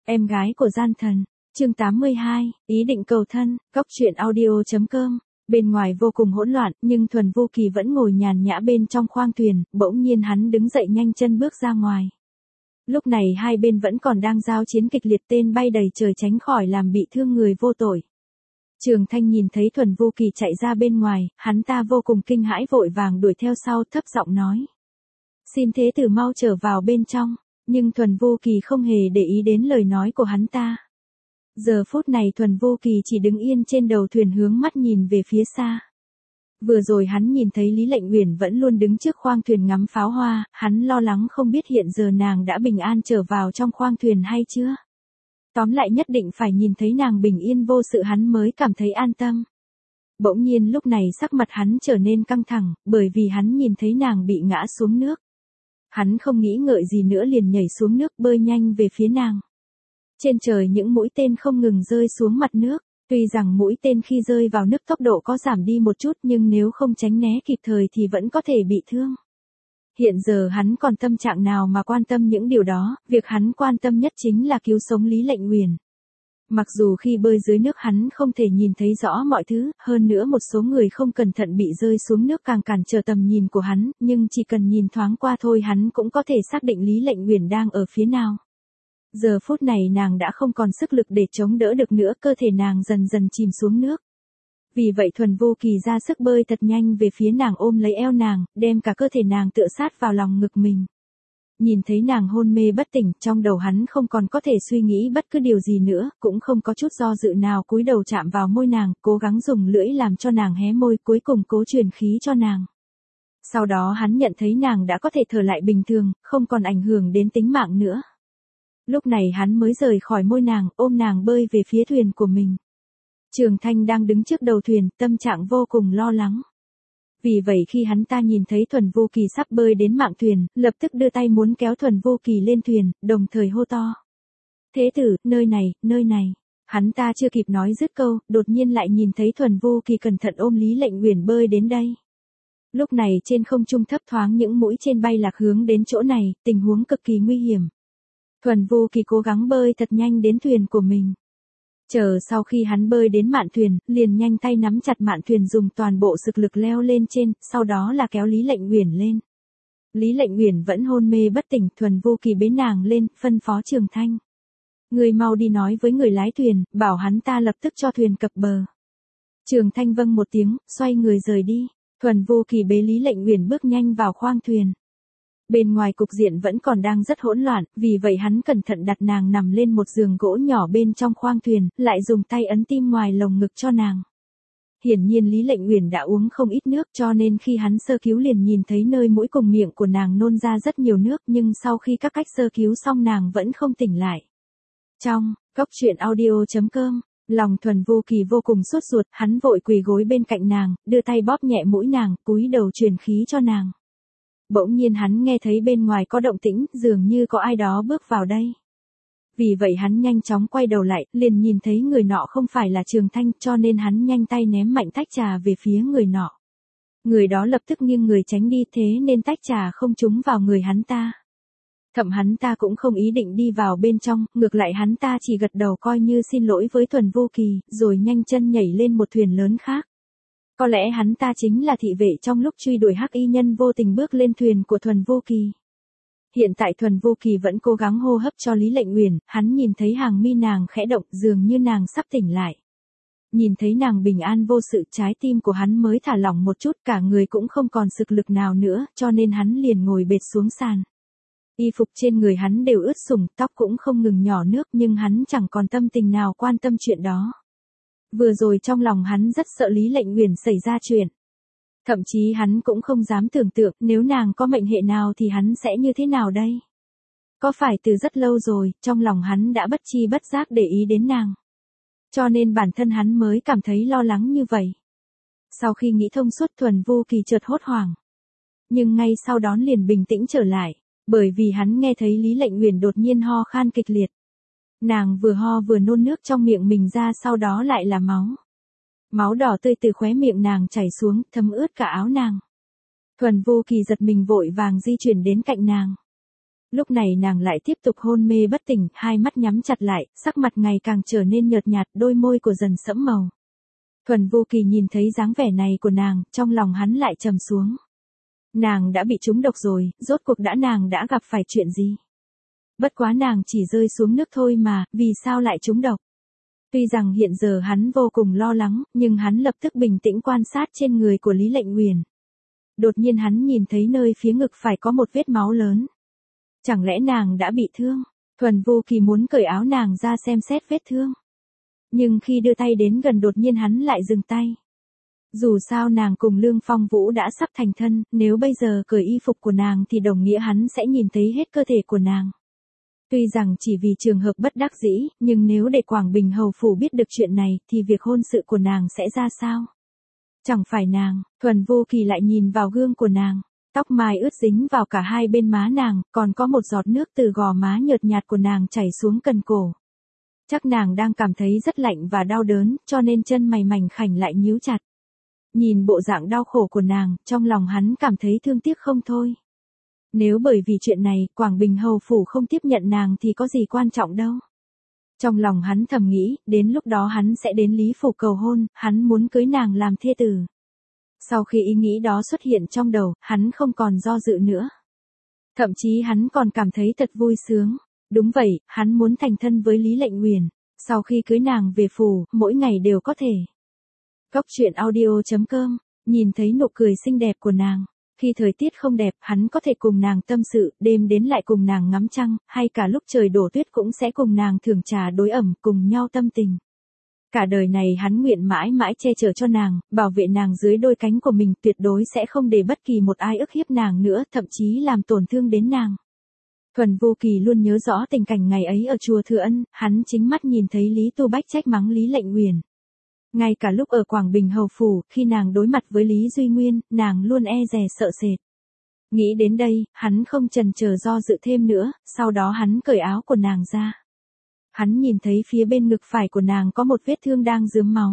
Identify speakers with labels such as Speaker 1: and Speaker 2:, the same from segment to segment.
Speaker 1: Em gái của gian thần, chương 82, ý định cầu thân, góc truyện audio.com. Bên ngoài vô cùng hỗn loạn, nhưng Thuần Vô Kỳ vẫn ngồi nhàn nhã bên trong khoang thuyền, bỗng nhiên hắn đứng dậy nhanh chân bước ra ngoài. Lúc này hai bên vẫn còn đang giao chiến kịch liệt, tên bay đầy trời tránh khỏi làm bị thương người vô tội. Trường Thanh nhìn thấy Thuần Vô Kỳ chạy ra bên ngoài, hắn ta vô cùng kinh hãi vội vàng đuổi theo sau, thấp giọng nói: "Xin thế tử mau trở vào bên trong." Nhưng Thuần Vô Kỳ không hề để ý đến lời nói của hắn ta. Giờ phút này Thuần Vô Kỳ chỉ đứng yên trên đầu thuyền hướng mắt nhìn về phía xa. Vừa rồi hắn nhìn thấy Lý Lệnh Uyển vẫn luôn đứng trước khoang thuyền ngắm pháo hoa, hắn lo lắng không biết hiện giờ nàng đã bình an trở vào trong khoang thuyền hay chưa. Tóm lại nhất định phải nhìn thấy nàng bình yên vô sự hắn mới cảm thấy an tâm. Bỗng nhiên lúc này sắc mặt hắn trở nên căng thẳng, bởi vì hắn nhìn thấy nàng bị ngã xuống nước. Hắn không nghĩ ngợi gì nữa liền nhảy xuống nước bơi nhanh về phía nàng. Trên trời những mũi tên không ngừng rơi xuống mặt nước, tuy rằng mũi tên khi rơi vào nước tốc độ có giảm đi một chút nhưng nếu không tránh né kịp thời thì vẫn có thể bị thương. Hiện giờ hắn còn tâm trạng nào mà quan tâm những điều đó, việc hắn quan tâm nhất chính là cứu sống Lý Lệnh Uyển. Mặc dù khi bơi dưới nước hắn không thể nhìn thấy rõ mọi thứ, hơn nữa một số người không cẩn thận bị rơi xuống nước càng cản trở tầm nhìn của hắn, nhưng chỉ cần nhìn thoáng qua thôi hắn cũng có thể xác định Lý Lệnh Uyển đang ở phía nào. Giờ phút này nàng đã không còn sức lực để chống đỡ được nữa, cơ thể nàng dần dần chìm xuống nước. Vì vậy Thuần Vô Kỳ ra sức bơi thật nhanh về phía nàng, ôm lấy eo nàng, đem cả cơ thể nàng tựa sát vào lòng ngực mình. Nhìn thấy nàng hôn mê bất tỉnh, trong đầu hắn không còn có thể suy nghĩ bất cứ điều gì nữa, cũng không có chút do dự nào, cúi đầu chạm vào môi nàng, cố gắng dùng lưỡi làm cho nàng hé môi, cuối cùng cố truyền khí cho nàng. Sau đó hắn nhận thấy nàng đã có thể thở lại bình thường, không còn ảnh hưởng đến tính mạng nữa. Lúc này hắn mới rời khỏi môi nàng, ôm nàng bơi về phía thuyền của mình. Trường Thanh đang đứng trước đầu thuyền, tâm trạng vô cùng lo lắng. Vì vậy khi hắn ta nhìn thấy Thuần Vô Kỳ sắp bơi đến mạn thuyền, lập tức đưa tay muốn kéo Thuần Vô Kỳ lên thuyền, đồng thời hô to: "Thế tử, nơi này, nơi này." Hắn ta chưa kịp nói dứt câu, đột nhiên lại nhìn thấy Thuần Vô Kỳ cẩn thận ôm Lý Lệnh Uyển bơi đến đây. Lúc này trên không trung thấp thoáng những mũi tên bay lạc hướng đến chỗ này, tình huống cực kỳ nguy hiểm. Thuần Vô Kỳ cố gắng bơi thật nhanh đến thuyền của mình. Chờ sau khi hắn bơi đến mạn thuyền, liền nhanh tay nắm chặt mạn thuyền dùng toàn bộ sức lực leo lên trên, sau đó là kéo Lý Lệnh Uyển lên. Lý Lệnh Uyển vẫn hôn mê bất tỉnh, Thuần Vô Kỳ bế nàng lên, phân phó Trường Thanh: "Người mau đi nói với người lái thuyền, bảo hắn ta lập tức cho thuyền cập bờ." Trường Thanh vâng một tiếng, xoay người rời đi. Thuần Vô Kỳ bế Lý Lệnh Uyển bước nhanh vào khoang thuyền. Bên ngoài cục diện vẫn còn đang rất hỗn loạn, vì vậy hắn cẩn thận đặt nàng nằm lên một giường gỗ nhỏ bên trong khoang thuyền, lại dùng tay ấn tim ngoài lồng ngực cho nàng. Hiển nhiên Lý Lệnh Uyển đã uống không ít nước, cho nên khi hắn sơ cứu liền nhìn thấy nơi mũi cùng miệng của nàng nôn ra rất nhiều nước, nhưng sau khi các cách sơ cứu xong nàng vẫn không tỉnh lại. Trong góc truyện audio.com, lòng Thuần Vô Kỳ vô cùng sốt ruột, hắn vội quỳ gối bên cạnh nàng, đưa tay bóp nhẹ mũi nàng, cúi đầu truyền khí cho nàng. Bỗng nhiên hắn nghe thấy bên ngoài có động tĩnh, dường như có ai đó bước vào đây. Vì vậy hắn nhanh chóng quay đầu lại, liền nhìn thấy người nọ không phải là Trường Thanh, cho nên hắn nhanh tay ném mạnh tách trà về phía người nọ. Người đó lập tức nghiêng người tránh đi, thế nên tách trà không trúng vào người hắn ta. Thậm hắn ta cũng không ý định đi vào bên trong, ngược lại hắn ta chỉ gật đầu coi như xin lỗi với Thuần Vô Kỳ, rồi nhanh chân nhảy lên một thuyền lớn khác. Có lẽ hắn ta chính là thị vệ trong lúc truy đuổi hắc y nhân vô tình bước lên thuyền của Thuần Vô Kỳ. Hiện tại Thuần Vô Kỳ vẫn cố gắng hô hấp cho Lý Lệnh Uyển, hắn nhìn thấy hàng mi nàng khẽ động, dường như nàng sắp tỉnh lại. Nhìn thấy nàng bình an vô sự, trái tim của hắn mới thả lỏng một chút, cả người cũng không còn sức lực nào nữa, cho nên hắn liền ngồi bệt xuống sàn. Y phục trên người hắn đều ướt sũng, tóc cũng không ngừng nhỏ nước, nhưng hắn chẳng còn tâm tình nào quan tâm chuyện đó. Vừa rồi trong lòng hắn rất sợ Lý Lệnh Uyển xảy ra chuyện. Thậm chí hắn cũng không dám tưởng tượng nếu nàng có mệnh hệ nào thì hắn sẽ như thế nào đây. Có phải từ rất lâu rồi, trong lòng hắn đã bất chi bất giác để ý đến nàng. Cho nên bản thân hắn mới cảm thấy lo lắng như vậy. Sau khi nghĩ thông suốt Thuần Vô Kỳ chợt hốt hoảng. Nhưng ngay sau đó liền bình tĩnh trở lại, bởi vì hắn nghe thấy Lý Lệnh Uyển đột nhiên ho khan kịch liệt. Nàng vừa ho vừa nôn nước trong miệng mình ra, sau đó lại là máu. Máu đỏ tươi từ khóe miệng nàng chảy xuống, thấm ướt cả áo nàng. Thuần Vô Kỳ giật mình vội vàng di chuyển đến cạnh nàng. Lúc này nàng lại tiếp tục hôn mê bất tỉnh, hai mắt nhắm chặt lại, sắc mặt ngày càng trở nên nhợt nhạt, đôi môi của dần sẫm màu. Thuần Vô Kỳ nhìn thấy dáng vẻ này của nàng, trong lòng hắn lại trầm xuống. Nàng đã bị trúng độc rồi, rốt cuộc nàng đã gặp phải chuyện gì? Bất quá nàng chỉ rơi xuống nước thôi mà, vì sao lại trúng độc? Tuy rằng hiện giờ hắn vô cùng lo lắng, nhưng hắn lập tức bình tĩnh quan sát trên người của Lý Lệnh Uyển. Đột nhiên hắn nhìn thấy nơi phía ngực phải có một vết máu lớn. Chẳng lẽ nàng đã bị thương? Thuần Vô Kỳ muốn cởi áo nàng ra xem xét vết thương. Nhưng khi đưa tay đến gần đột nhiên hắn lại dừng tay. Dù sao nàng cùng Lương Phong Vũ đã sắp thành thân, nếu bây giờ cởi y phục của nàng thì đồng nghĩa hắn sẽ nhìn thấy hết cơ thể của nàng. Tuy rằng chỉ vì trường hợp bất đắc dĩ, nhưng nếu để Quảng Bình Hầu Phủ biết được chuyện này, thì việc hôn sự của nàng sẽ ra sao? Chẳng phải nàng, Thuần Vô Kỳ lại nhìn vào gương của nàng. Tóc mai ướt dính vào cả hai bên má nàng, còn có một giọt nước từ gò má nhợt nhạt của nàng chảy xuống cần cổ. Chắc nàng đang cảm thấy rất lạnh và đau đớn, cho nên chân mày mảnh khảnh lại nhíu chặt. Nhìn bộ dạng đau khổ của nàng, trong lòng hắn cảm thấy thương tiếc không thôi. Nếu bởi vì chuyện này, Quảng Bình Hầu Phủ không tiếp nhận nàng thì có gì quan trọng đâu. Trong lòng hắn thầm nghĩ, đến lúc đó hắn sẽ đến Lý Phủ cầu hôn, hắn muốn cưới nàng làm thê tử. Sau khi ý nghĩ đó xuất hiện trong đầu, hắn không còn do dự nữa. Thậm chí hắn còn cảm thấy thật vui sướng. Đúng vậy, hắn muốn thành thân với Lý Lệnh Uyển. Sau khi cưới nàng về phủ, mỗi ngày đều có thể. Cốc truyện audio.com, nhìn thấy nụ cười xinh đẹp của nàng. Khi thời tiết không đẹp, hắn có thể cùng nàng tâm sự, đêm đến lại cùng nàng ngắm trăng, hay cả lúc trời đổ tuyết cũng sẽ cùng nàng thưởng trà đối ẩm, cùng nhau tâm tình. Cả đời này hắn nguyện mãi mãi che chở cho nàng, bảo vệ nàng dưới đôi cánh của mình, tuyệt đối sẽ không để bất kỳ một ai ức hiếp nàng nữa, thậm chí làm tổn thương đến nàng. Thuần Vô Kỳ luôn nhớ rõ tình cảnh ngày ấy ở chùa Thừa Ân, hắn chính mắt nhìn thấy Lý Tu Bách trách mắng Lý Lệnh Uyển. Ngay cả lúc ở Quảng Bình Hầu Phủ, khi nàng đối mặt với Lý Duy Nguyên, nàng luôn e dè sợ sệt. Nghĩ đến đây, hắn không chần chờ do dự thêm nữa, sau đó hắn cởi áo của nàng ra. Hắn nhìn thấy phía bên ngực phải của nàng có một vết thương đang rướm máu.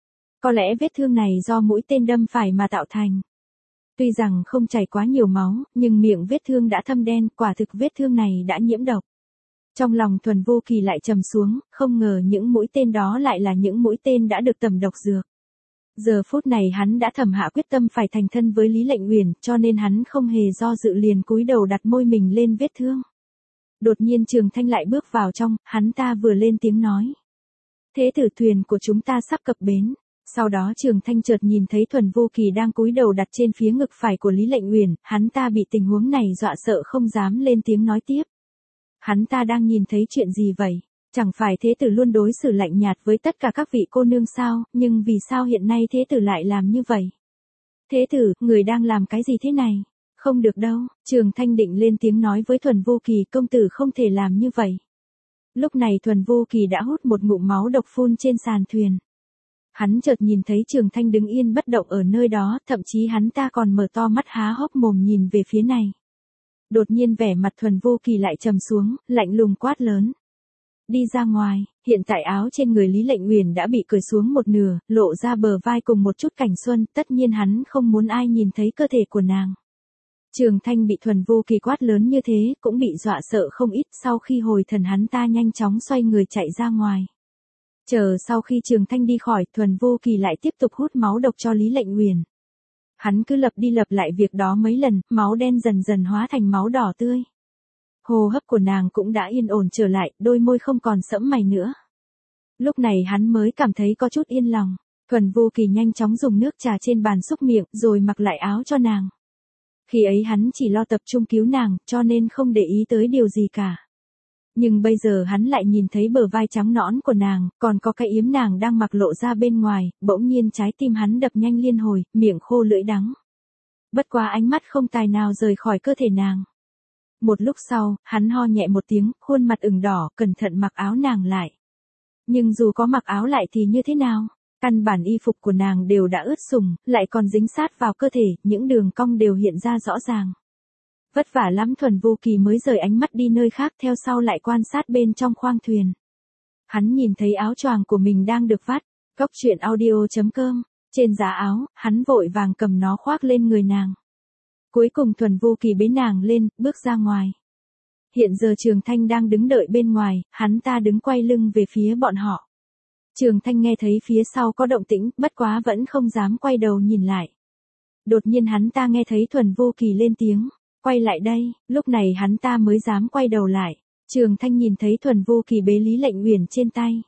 Speaker 1: Có lẽ vết thương này do mũi tên đâm phải mà tạo thành. Tuy rằng không chảy quá nhiều máu, nhưng miệng vết thương đã thâm đen, quả thực vết thương này đã nhiễm độc. Trong lòng Thuần Vô Kỳ lại trầm xuống, không ngờ những mũi tên đó lại là những mũi tên đã được tẩm độc dược. Giờ phút này hắn đã thầm hạ quyết tâm phải thành thân với Lý Lệnh Uyển, cho nên hắn không hề do dự liền cúi đầu đặt môi mình lên vết thương. Đột nhiên Trường Thanh lại bước vào trong, hắn ta vừa lên tiếng nói. Thế tử thuyền của chúng ta sắp cập bến. Sau đó Trường Thanh chợt nhìn thấy Thuần Vô Kỳ đang cúi đầu đặt trên phía ngực phải của Lý Lệnh Uyển, hắn ta bị tình huống này dọa sợ không dám lên tiếng nói tiếp. Hắn ta đang nhìn thấy chuyện gì vậy? Chẳng phải thế tử luôn đối xử lạnh nhạt với tất cả các vị cô nương sao, nhưng vì sao hiện nay thế tử lại làm như vậy? Thế tử, người đang làm cái gì thế này? Không được đâu, Trường Thanh định lên tiếng nói với Thuần Vô Kỳ, công tử không thể làm như vậy. Lúc này Thuần Vô Kỳ đã hút một ngụm máu độc phun trên sàn thuyền. Hắn chợt nhìn thấy Trường Thanh đứng yên bất động ở nơi đó, thậm chí hắn ta còn mở to mắt há hốc mồm nhìn về phía này. Đột nhiên vẻ mặt Thuần Vô Kỳ lại trầm xuống, lạnh lùng quát lớn. Đi ra ngoài, hiện tại áo trên người Lý Lệnh Uyển đã bị cởi xuống một nửa, lộ ra bờ vai cùng một chút cảnh xuân, tất nhiên hắn không muốn ai nhìn thấy cơ thể của nàng. Trường Thanh bị Thuần Vô Kỳ quát lớn như thế, cũng bị dọa sợ không ít, sau khi hồi thần hắn ta nhanh chóng xoay người chạy ra ngoài. Chờ sau khi Trường Thanh đi khỏi, Thuần Vô Kỳ lại tiếp tục hút máu độc cho Lý Lệnh Uyển. Hắn cứ lặp đi lặp lại việc đó mấy lần, máu đen dần dần hóa thành máu đỏ tươi. Hô hấp của nàng cũng đã yên ổn trở lại, đôi môi không còn sẫm mày nữa. Lúc này hắn mới cảm thấy có chút yên lòng. Thuần Vô Kỳ nhanh chóng dùng nước trà trên bàn xúc miệng, rồi mặc lại áo cho nàng. Khi ấy hắn chỉ lo tập trung cứu nàng, cho nên không để ý tới điều gì cả. Nhưng bây giờ hắn lại nhìn thấy bờ vai trắng nõn của nàng, còn có cái yếm nàng đang mặc lộ ra bên ngoài, bỗng nhiên trái tim hắn đập nhanh liên hồi, miệng khô lưỡi đắng. Bất quá ánh mắt không tài nào rời khỏi cơ thể nàng. Một lúc sau, hắn ho nhẹ một tiếng, khuôn mặt ửng đỏ, cẩn thận mặc áo nàng lại. Nhưng dù có mặc áo lại thì như thế nào? Căn bản y phục của nàng đều đã ướt sũng, lại còn dính sát vào cơ thể, những đường cong đều hiện ra rõ ràng. Vất vả lắm Thuần Vô Kỳ mới rời ánh mắt đi nơi khác, theo sau lại quan sát bên trong khoang thuyền. Hắn nhìn thấy áo choàng của mình đang được vắt. Cốc truyện audio.com, trên giá áo, hắn vội vàng cầm nó khoác lên người nàng. Cuối cùng Thuần Vô Kỳ bế nàng lên, bước ra ngoài. Hiện giờ Trường Thanh đang đứng đợi bên ngoài, hắn ta đứng quay lưng về phía bọn họ. Trường Thanh nghe thấy phía sau có động tĩnh, bất quá vẫn không dám quay đầu nhìn lại. Đột nhiên hắn ta nghe thấy Thuần Vô Kỳ lên tiếng, quay lại đây, lúc này hắn ta mới dám quay đầu lại. Trường Thanh nhìn thấy Thuần Vô Kỳ bế Lý Lệnh Uyển trên tay.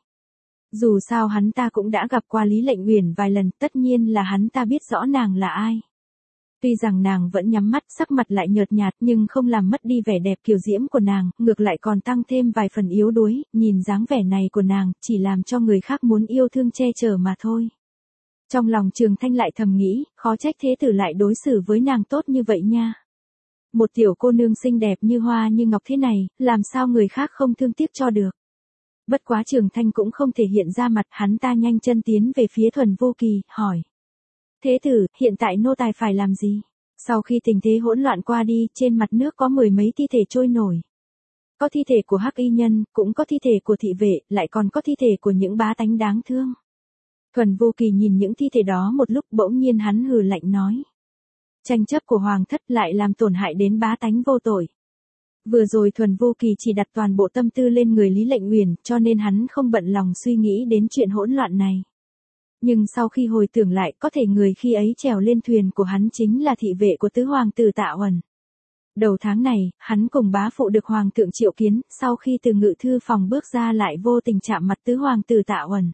Speaker 1: Dù sao hắn ta cũng đã gặp qua Lý Lệnh Uyển vài lần, tất nhiên là hắn ta biết rõ nàng là ai. Tuy rằng nàng vẫn nhắm mắt, sắc mặt lại nhợt nhạt nhưng không làm mất đi vẻ đẹp kiều diễm của nàng, ngược lại còn tăng thêm vài phần yếu đuối, nhìn dáng vẻ này của nàng, chỉ làm cho người khác muốn yêu thương che chở mà thôi. Trong lòng Trường Thanh lại thầm nghĩ, khó trách thế tử lại đối xử với nàng tốt như vậy nha. Một tiểu cô nương xinh đẹp như hoa như ngọc thế này, làm sao người khác không thương tiếc cho được. Bất quá Trường Thanh cũng không thể hiện ra mặt, hắn ta nhanh chân tiến về phía Thuần Vô Kỳ, hỏi. Thế tử, hiện tại nô tài phải làm gì? Sau khi tình thế hỗn loạn qua đi, trên mặt nước có mười mấy thi thể trôi nổi. Có thi thể của hắc y nhân, cũng có thi thể của thị vệ, lại còn có thi thể của những bá tánh đáng thương. Thuần Vô Kỳ nhìn những thi thể đó một lúc, bỗng nhiên hắn hừ lạnh nói. Tranh chấp của hoàng thất lại làm tổn hại đến bá tánh vô tội. Vừa rồi Thuần Vô Kỳ chỉ đặt toàn bộ tâm tư lên người Lý Lệnh Uyển, cho nên hắn không bận lòng suy nghĩ đến chuyện hỗn loạn này. Nhưng sau khi hồi tưởng lại, có thể người khi ấy trèo lên thuyền của hắn chính là thị vệ của tứ hoàng tử Tạ Uẩn. Đầu tháng này, hắn cùng bá phụ được hoàng thượng triệu kiến, sau khi từ ngự thư phòng bước ra lại vô tình chạm mặt tứ hoàng tử Tạ Uẩn.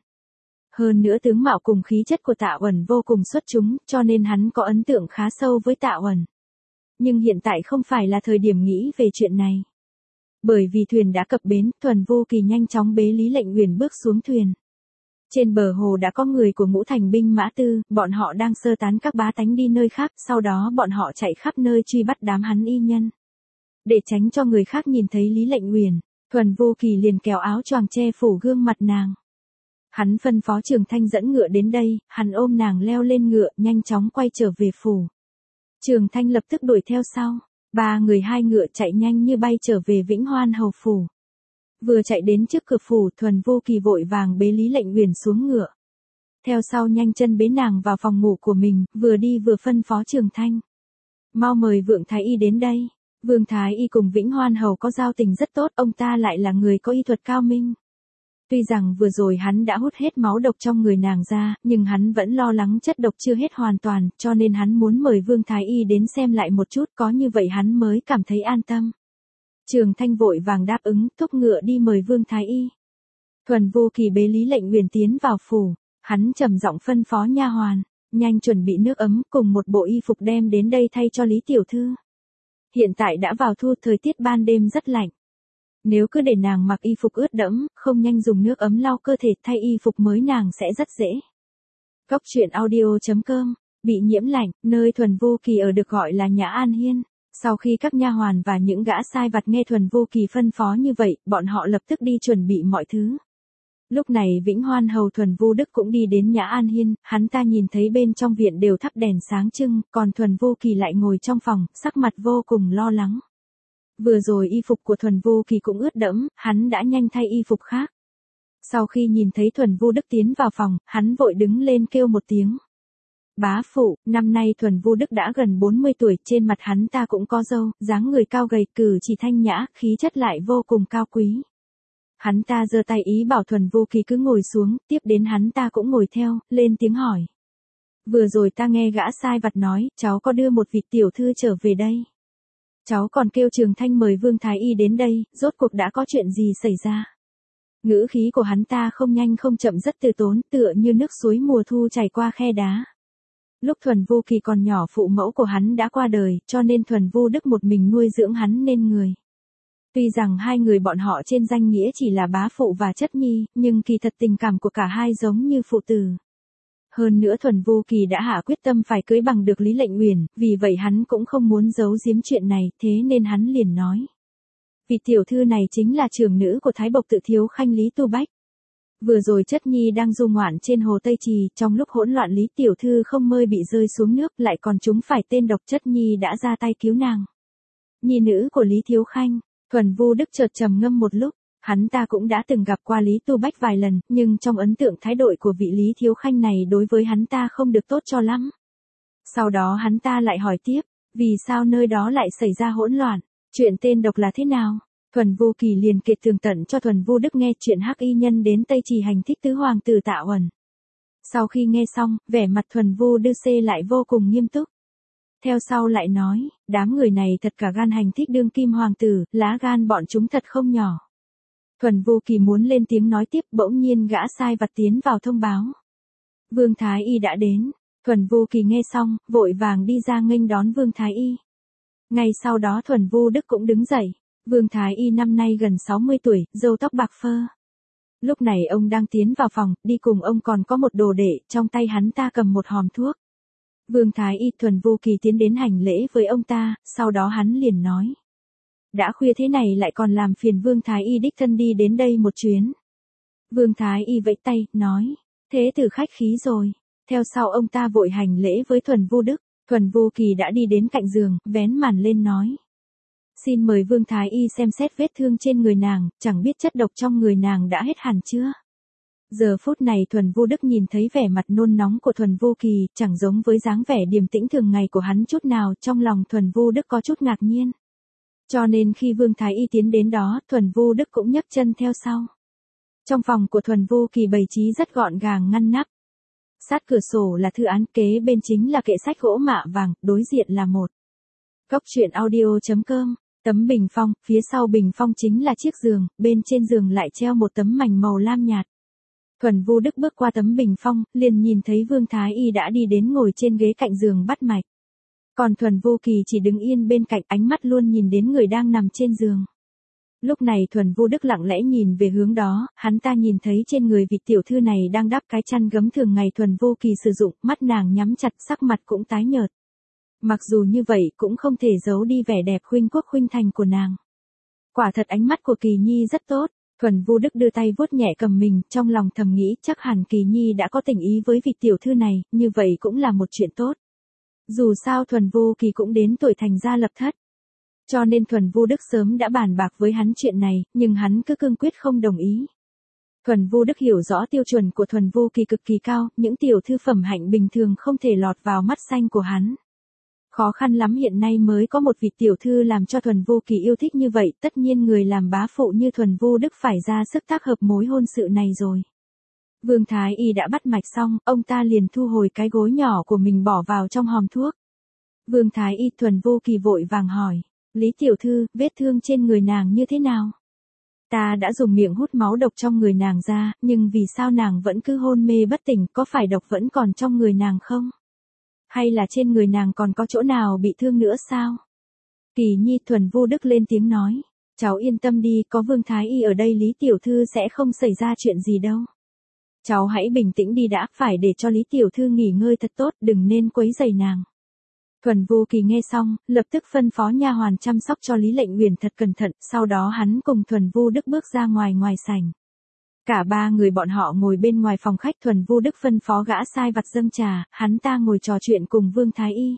Speaker 1: Hơn nữa tướng mạo cùng khí chất của Tạ Uẩn vô cùng xuất chúng, cho nên hắn có ấn tượng khá sâu với Tạ Uẩn. Nhưng hiện tại không phải là thời điểm nghĩ về chuyện này. Bởi vì thuyền đã cập bến, Thuần Vô Kỳ nhanh chóng bế Lý Lệnh Uyển bước xuống thuyền. Trên bờ hồ đã có người của Ngũ Thành binh mã tư, bọn họ đang sơ tán các bá tánh đi nơi khác, sau đó bọn họ chạy khắp nơi truy bắt đám hắn y nhân. Để tránh cho người khác nhìn thấy Lý Lệnh Uyển, Thuần Vô Kỳ liền kéo áo choàng che phủ gương mặt nàng. Hắn phân phó Trường Thanh dẫn ngựa đến đây, hắn ôm nàng leo lên ngựa, nhanh chóng quay trở về phủ. Trường Thanh lập tức đuổi theo sau, ba người hai ngựa chạy nhanh như bay trở về Vĩnh Hoan hầu phủ. Vừa chạy đến trước cửa phủ, Thuần Vô Kỳ vội vàng bế Lý Lệnh Uyển xuống ngựa. Theo sau nhanh chân bế nàng vào phòng ngủ của mình, vừa đi vừa phân phó Trường Thanh. Mau mời Vượng Thái Y đến đây. Vương Thái Y cùng Vĩnh Hoan hầu có giao tình rất tốt, ông ta lại là người có y thuật cao minh. Tuy rằng vừa rồi hắn đã hút hết máu độc trong người nàng ra, nhưng hắn vẫn lo lắng chất độc chưa hết hoàn toàn, cho nên hắn muốn mời Vương Thái Y đến xem lại một chút, có như vậy hắn mới cảm thấy an tâm. Trường Thanh vội vàng đáp ứng, thúc ngựa đi mời Vương Thái Y. Thuần Vô Kỳ bế Lý Lệnh Uyển tiến vào phủ, hắn trầm giọng phân phó nha hoàn, nhanh chuẩn bị nước ấm cùng một bộ y phục đem đến đây thay cho Lý tiểu thư. Hiện tại đã vào thu, thời tiết ban đêm rất lạnh. Nếu cứ để nàng mặc y phục ướt đẫm, không nhanh dùng nước ấm lau cơ thể, thay y phục mới nàng sẽ rất dễ. Góc truyện audio.com, bị nhiễm lạnh, nơi Thuần Vô Kỳ ở được gọi là Nhã An Hiên. Sau khi các nha hoàn và những gã sai vặt nghe Thuần Vô Kỳ phân phó như vậy, bọn họ lập tức đi chuẩn bị mọi thứ. Lúc này Vĩnh Hoan hầu Thuần Vô Đức cũng đi đến Nhã An Hiên, hắn ta nhìn thấy bên trong viện đều thắp đèn sáng trưng, còn Thuần Vô Kỳ lại ngồi trong phòng, sắc mặt vô cùng lo lắng. Vừa rồi y phục của Thuần Vô Kỳ cũng ướt đẫm, hắn đã nhanh thay y phục khác. Sau khi nhìn thấy Thuần Vô Đức tiến vào phòng, hắn vội đứng lên kêu một tiếng. Bá phụ, năm nay Thuần Vô Đức đã gần 40 tuổi, trên mặt hắn ta cũng có râu, dáng người cao gầy, cử chỉ thanh nhã, khí chất lại vô cùng cao quý. Hắn ta giơ tay ý bảo Thuần Vô Kỳ cứ ngồi xuống, tiếp đến hắn ta cũng ngồi theo, lên tiếng hỏi. Vừa rồi ta nghe gã sai vặt nói, cháu có đưa một vị tiểu thư trở về đây. Cháu còn kêu Trường Thanh mời Vương Thái Y đến đây, rốt cuộc đã có chuyện gì xảy ra? Ngữ khí của hắn ta không nhanh không chậm rất từ tốn, tựa như nước suối mùa thu chảy qua khe đá. Lúc Thuần Vô Kỳ còn nhỏ phụ mẫu của hắn đã qua đời, cho nên Thuần Vô Đức một mình nuôi dưỡng hắn nên người. Tuy rằng hai người bọn họ trên danh nghĩa chỉ là bá phụ và chất nhi, nhưng kỳ thật tình cảm của cả hai giống như phụ tử. Hơn nữa Thuần Vô Kỳ đã hạ quyết tâm phải cưới bằng được Lý Lệnh Uyển, vì vậy hắn cũng không muốn giấu giếm chuyện này, thế nên hắn liền nói. Vị tiểu thư này chính là trưởng nữ của Thái Bộc Tự Thiếu Khanh Lý Tu Bách. Vừa rồi chất nhi đang du ngoạn trên hồ Tây Trì, trong lúc hỗn loạn Lý tiểu thư không mơi bị rơi xuống nước, lại còn trúng phải tên độc, chất nhi đã ra tay cứu nàng. Nhi nữ của Lý Thiếu Khanh. Thuần Vô Đức chợt trầm ngâm một lúc, hắn ta cũng đã từng gặp qua Lý Tu Bách vài lần, nhưng trong ấn tượng thái độ của vị Lý Thiếu Khanh này đối với hắn ta không được tốt cho lắm. Sau đó hắn ta lại hỏi tiếp, vì sao nơi đó lại xảy ra hỗn loạn, chuyện tên độc là thế nào? Thuần Vô Kỳ liền kể tường tận cho Thuần Vu Đức nghe chuyện Hắc Y Nhân đến Tây Trì hành thích tứ hoàng tử Tạ Uẩn. Sau khi nghe xong, vẻ mặt Thuần Vu Đức xê lại vô cùng nghiêm túc. Theo sau lại nói, đám người này thật cả gan hành thích đương kim hoàng tử, lá gan bọn chúng thật không nhỏ. Thuần Vô Kỳ muốn lên tiếng nói tiếp, bỗng nhiên gã sai vặt tiến vào thông báo. Vương Thái Y đã đến. Thuần Vô Kỳ nghe xong, vội vàng đi ra nghênh đón Vương Thái Y. Ngay sau đó Thuần Vu Đức cũng đứng dậy. Vương Thái Y năm nay gần 60 tuổi, râu tóc bạc phơ. Lúc này ông đang tiến vào phòng, đi cùng ông còn có một đồ đệ, trong tay hắn ta cầm một hòm thuốc. Vương Thái Y Thuần Vô Kỳ tiến đến hành lễ với ông ta, sau đó hắn liền nói. Đã khuya thế này lại còn làm phiền Vương Thái Y đích thân đi đến đây một chuyến. Vương Thái Y vẫy tay, nói, thế tử khách khí rồi. Theo sau ông ta vội hành lễ với Thuần Vu Đức. Thuần Vô Kỳ đã đi đến cạnh giường, vén màn lên nói. Xin mời Vương Thái Y xem xét vết thương trên người nàng, chẳng biết chất độc trong người nàng đã hết hẳn chưa? Giờ phút này Thuần Vu Đức nhìn thấy vẻ mặt nôn nóng của Thuần Vô Kỳ, chẳng giống với dáng vẻ điềm tĩnh thường ngày của hắn chút nào, trong lòng Thuần Vu Đức có chút ngạc nhiên. Cho nên khi Vương Thái Y tiến đến đó, Thuần Vu Đức cũng nhấc chân theo sau. Trong phòng của Thuần Vô Kỳ bày trí rất gọn gàng ngăn nắp. Sát cửa sổ là thư án, kế bên chính là kệ sách gỗ mạ vàng, đối diện là một góc truyện audio.com. Tấm bình phong, phía sau bình phong chính là chiếc giường, bên trên giường lại treo một tấm mành màu lam nhạt. Thuần Vu Đức bước qua tấm bình phong, liền nhìn thấy Vương Thái Y đã đi đến ngồi trên ghế cạnh giường bắt mạch. Còn Thuần Vô Kỳ chỉ đứng yên bên cạnh, ánh mắt luôn nhìn đến người đang nằm trên giường. Lúc này Thuần Vu Đức lặng lẽ nhìn về hướng đó, hắn ta nhìn thấy trên người vị tiểu thư này đang đắp cái chăn gấm thường ngày Thuần Vô Kỳ sử dụng, mắt nàng nhắm chặt, sắc mặt cũng tái nhợt. Mặc dù như vậy cũng không thể giấu đi vẻ đẹp khuynh quốc khuynh thành của nàng. Quả thật ánh mắt của Kỳ Nhi rất tốt. Thuần Vu Đức đưa tay vuốt nhẹ cầm mình, trong lòng thầm nghĩ chắc hẳn Kỳ Nhi đã có tình ý với vị tiểu thư này, như vậy cũng là một chuyện tốt. Dù sao Thuần Vô Kỳ cũng đến tuổi thành gia lập thất. Cho nên Thuần Vu Đức sớm đã bàn bạc với hắn chuyện này, nhưng hắn cứ cương quyết không đồng ý. Thuần Vu Đức hiểu rõ tiêu chuẩn của Thuần Vô Kỳ cực kỳ cao, những tiểu thư phẩm hạnh bình thường không thể lọt vào mắt xanh của hắn. Khó khăn lắm hiện nay mới có một vị tiểu thư làm cho Thuần Vô Kỳ yêu thích như vậy, tất nhiên người làm bá phụ như Thuần Vu Đức phải ra sức tác hợp mối hôn sự này rồi. Vương Thái Y đã bắt mạch xong, ông ta liền thu hồi cái gối nhỏ của mình bỏ vào trong hòm thuốc. Vương Thái Y Thuần Vô Kỳ vội vàng hỏi, Lý tiểu thư, vết thương trên người nàng như thế nào? Ta đã dùng miệng hút máu độc trong người nàng ra, nhưng vì sao nàng vẫn cứ hôn mê bất tỉnh, có phải độc vẫn còn trong người nàng không? Hay là trên người nàng còn có chỗ nào bị thương nữa sao? Kỳ Nhi Thuần Vu Đức lên tiếng nói. Cháu yên tâm đi, có Vương Thái Y ở đây Lý tiểu thư sẽ không xảy ra chuyện gì đâu. Cháu hãy bình tĩnh đi đã, phải để cho Lý tiểu thư nghỉ ngơi thật tốt, đừng nên quấy rầy nàng. Thuần Vô Kỳ nghe xong, lập tức phân phó nha hoàn chăm sóc cho Lý Lệnh Uyển thật cẩn thận, sau đó hắn cùng Thuần Vu Đức bước ra ngoài sảnh. Cả ba người bọn họ ngồi bên ngoài phòng khách. Thuần Vu Đức phân phó gã sai vặt dâng trà, hắn ta ngồi trò chuyện cùng Vương Thái Y.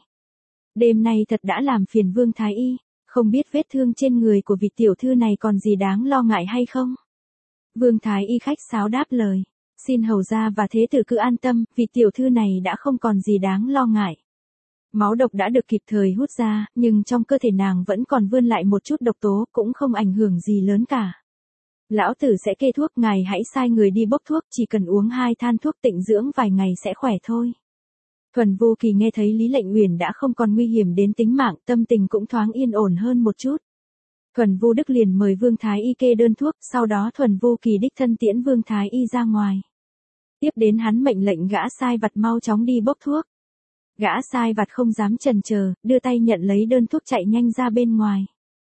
Speaker 1: Đêm nay thật đã làm phiền Vương Thái Y, không biết vết thương trên người của vị tiểu thư này còn gì đáng lo ngại hay không? Vương Thái Y khách sáo đáp lời, xin hầu gia và thế tử cứ an tâm, vị tiểu thư này đã không còn gì đáng lo ngại. Máu độc đã được kịp thời hút ra, nhưng trong cơ thể nàng vẫn còn vươn lại một chút độc tố, cũng không ảnh hưởng gì lớn cả. Lão tử sẽ kê thuốc, ngài hãy sai người đi bốc thuốc, chỉ cần uống 2 than thuốc tịnh dưỡng vài ngày sẽ khỏe thôi. Thuần Vô Kỳ nghe thấy Lý Lệnh Uyển đã không còn nguy hiểm đến tính mạng, tâm tình cũng thoáng yên ổn hơn một chút. Thuần Vu Đức liền mời Vương Thái Y kê đơn thuốc, sau đó Thuần Vô Kỳ đích thân tiễn Vương Thái Y ra ngoài. Tiếp đến hắn mệnh lệnh gã sai vặt mau chóng đi bốc thuốc. Gã sai vặt không dám chần chờ, đưa tay nhận lấy đơn thuốc chạy nhanh ra bên ngoài.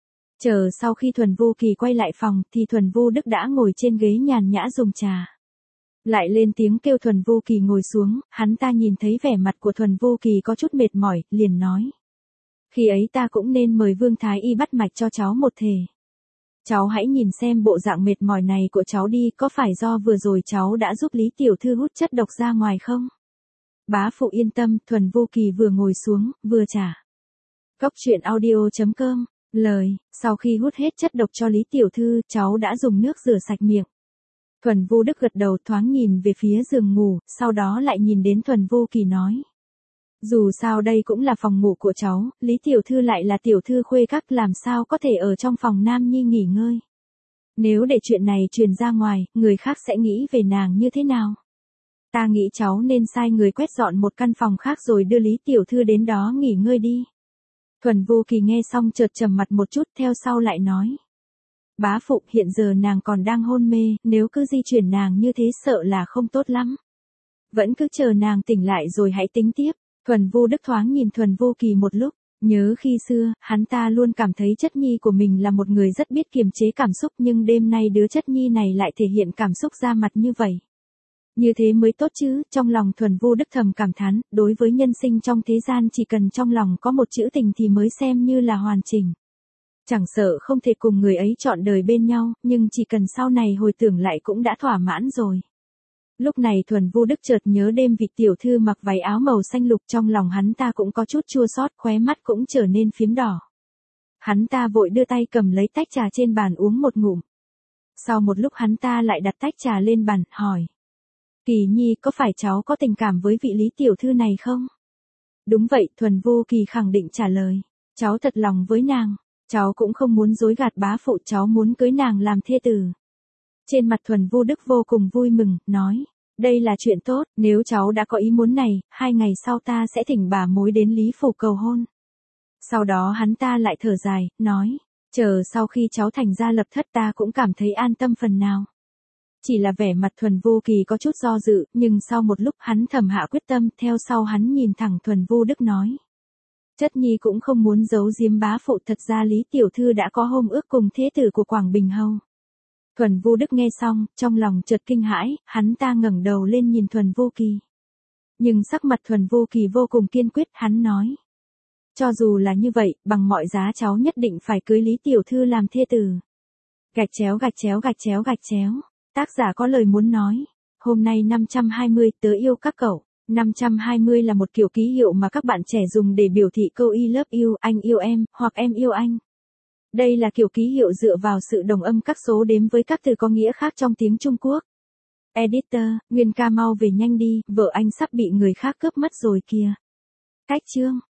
Speaker 1: Chờ sau khi Thuần Vô Kỳ quay lại phòng thì Thuần Vu Đức đã ngồi trên ghế nhàn nhã dùng trà. Lại lên tiếng kêu Thuần Vô Kỳ ngồi xuống, hắn ta nhìn thấy vẻ mặt của Thuần Vô Kỳ có chút mệt mỏi, liền nói. Khi ấy ta cũng nên mời Vương Thái Y bắt mạch cho cháu một thể. Cháu hãy nhìn xem bộ dạng mệt mỏi này của cháu đi, có phải do vừa rồi cháu đã giúp Lý tiểu thư hút chất độc ra ngoài không? Bá phụ yên tâm, Thuần Vô Kỳ vừa ngồi xuống, vừa trả. Góc truyện audio.com. Lời, sau khi hút hết chất độc cho Lý tiểu thư, cháu đã dùng nước rửa sạch miệng. Thuần Vu Đức gật đầu thoáng nhìn về phía giường ngủ, sau đó lại nhìn đến Thuần Vô Kỳ nói. Dù sao đây cũng là phòng ngủ của cháu, Lý tiểu thư lại là tiểu thư khuê các, làm sao có thể ở trong phòng Nam Nhi nghỉ ngơi. Nếu để chuyện này truyền ra ngoài, người khác sẽ nghĩ về nàng như thế nào? Ta nghĩ cháu nên sai người quét dọn một căn phòng khác rồi đưa Lý tiểu thư đến đó nghỉ ngơi đi. Thuần Vô Kỳ nghe xong chợt trầm mặt một chút, theo sau lại nói. Bá phụ, hiện giờ nàng còn đang hôn mê, nếu cứ di chuyển nàng như thế sợ là không tốt lắm. Vẫn cứ chờ nàng tỉnh lại rồi hãy tính tiếp. Thuần Vô Đức thoáng nhìn Thuần Vô Kỳ một lúc, nhớ khi xưa, hắn ta luôn cảm thấy chất nhi của mình là một người rất biết kiềm chế cảm xúc, nhưng đêm nay đứa chất nhi này lại thể hiện cảm xúc ra mặt như vậy. Như thế mới tốt chứ, trong lòng Thuần Vô Đức thầm cảm thán, đối với nhân sinh trong thế gian chỉ cần trong lòng có một chữ tình thì mới xem như là hoàn chỉnh. Chẳng sợ không thể cùng người ấy trọn đời bên nhau, nhưng chỉ cần sau này hồi tưởng lại cũng đã thỏa mãn rồi. Lúc này Thuần Vô Đức chợt nhớ đêm vị tiểu thư mặc váy áo màu xanh lục, trong lòng hắn ta cũng có chút chua xót, khóe mắt cũng trở nên phím đỏ. Hắn ta vội đưa tay cầm lấy tách trà trên bàn uống một ngụm. Sau một lúc hắn ta lại đặt tách trà lên bàn, hỏi. Kỳ Nhi, có phải cháu có tình cảm với vị Lý tiểu thư này không? Đúng vậy, Thuần Vô Kỳ khẳng định trả lời. Cháu thật lòng với nàng. Cháu cũng không muốn dối gạt bá phụ, cháu muốn cưới nàng làm thê tử. Trên mặt Thuần Vô Đức vô cùng vui mừng, nói. Đây là chuyện tốt, nếu cháu đã có ý muốn này, 2 ngày sau ta sẽ thỉnh bà mối đến Lý phủ cầu hôn. Sau đó hắn ta lại thở dài, nói. Chờ sau khi cháu thành gia lập thất ta cũng cảm thấy an tâm phần nào. Chỉ là vẻ mặt Thuần Vô Kỳ có chút do dự, nhưng sau một lúc hắn thầm hạ quyết tâm, theo sau hắn nhìn thẳng Thuần Vô Đức nói. Chất nhi cũng không muốn giấu giếm bá phụ, thật ra Lý tiểu thư đã có hôn ước cùng thế tử của Quảng Bình Hầu. Thuần Vô Đức nghe xong, trong lòng chợt kinh hãi, hắn ta ngẩng đầu lên nhìn Thuần Vô Kỳ. Nhưng sắc mặt Thuần Vô Kỳ vô cùng kiên quyết, hắn nói. Cho dù là như vậy, bằng mọi giá cháu nhất định phải cưới Lý tiểu thư làm thê tử. Gạch chéo gạch chéo gạch chéo gạch chéo. Tác giả có lời muốn nói. Hôm nay 520, tớ yêu các cậu. 520 là một kiểu ký hiệu mà các bạn trẻ dùng để biểu thị câu I love you, anh yêu em, hoặc em yêu anh. Đây là kiểu ký hiệu dựa vào sự đồng âm các số đếm với các từ có nghĩa khác trong tiếng Trung Quốc. Editor, Nguyên ca mau về nhanh đi, vợ anh sắp bị người khác cướp mất rồi kìa. Cách chương.